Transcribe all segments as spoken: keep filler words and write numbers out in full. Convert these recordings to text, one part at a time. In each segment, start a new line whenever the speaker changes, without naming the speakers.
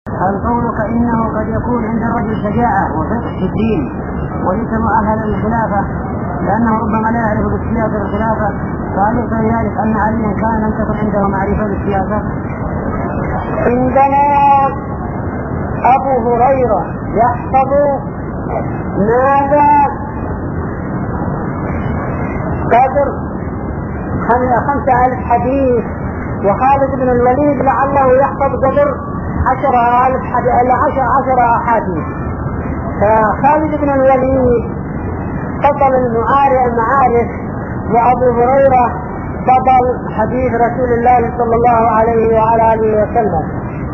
هل قولك إنه قد يكون عند الرجل شجاعة وفقه في الدين وليس مؤهلا للخلافة لأنه ربما لا يعرف بالسياسة الخلافة، فأليس ذلك أن عليا كان لم تكن عنده معرفة بالسياسة؟
عندنا أبو هريرة يحفظ ماذا قدر خمسة ألف حديث، وخالد بن الوليد لعله يحفظ قدر عشرة ألف حديث إلا عشر عشر أحاديث. فخالد بن الوليد بطل المعارف، وأبو هريرة بطل حديث رسول الله صلى الله عليه وعلى آله وسلم.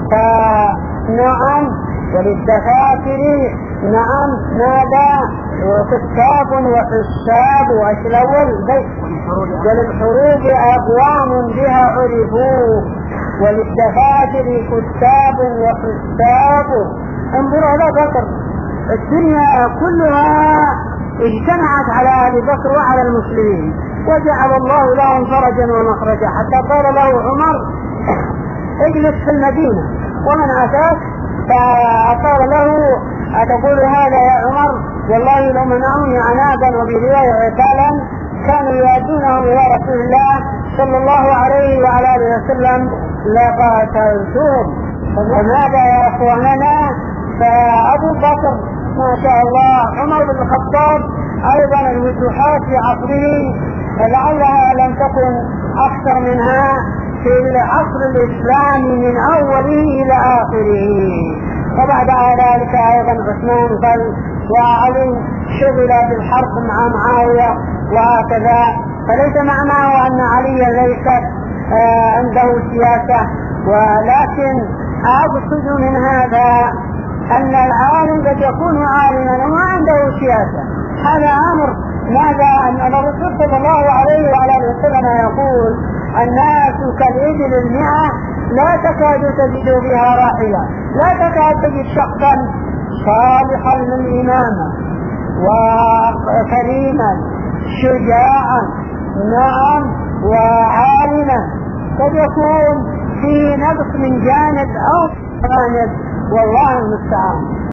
فنعم وللدفاتر نعم ماذا كتاب وحساب وإيش الأول بيت وللحروب أقوام بها عرفوا وللدفاتر كتاب وحساب. انظروا هذا بكر، الدنيا كلها اجتمعت على أبي بكر وعلى المسلمين وجعل الله لهم فرجا ومخرجا، حتى قال له عمر اجلس في المدينة ومن أتاك، فقال له أتقول هذا يا عمر؟ والله لو منعوني عناقا وبرواية عقالا كانوا يؤدونهم إلى رسول الله صلى الله عليه وعلى آله وسلم لقاتلتهم. فماذا يا أخواننا؟ فأبو بكر ما شاء الله، عمر بن الخطاب أيضا الوجوهات في عصره لعلها لم تكن أكثر منها في العصر الإسلامي من أوله إلى آخره. وبعد ذلك أيضا عثمان بل وعلي شغل بالحرب مع معاوية وهكذا. فليس معناه أن عليا ليس آه عنده سياسة، ولكن أقصد من هذا أن العالم قد يكون عالما وما عنده سياسة. هذا أمر ماذا أن الرسول صلى الله عليه وعلى آله وسلم يقول الناس كالإبل المئة لا تكاد تجد بها راحلة، لا تكاد تجد شخصا صالحا للإمامة وكريما شجاعا نعم وعالما، قد يكون في نقص من جانب أو جانب، والله المستعان.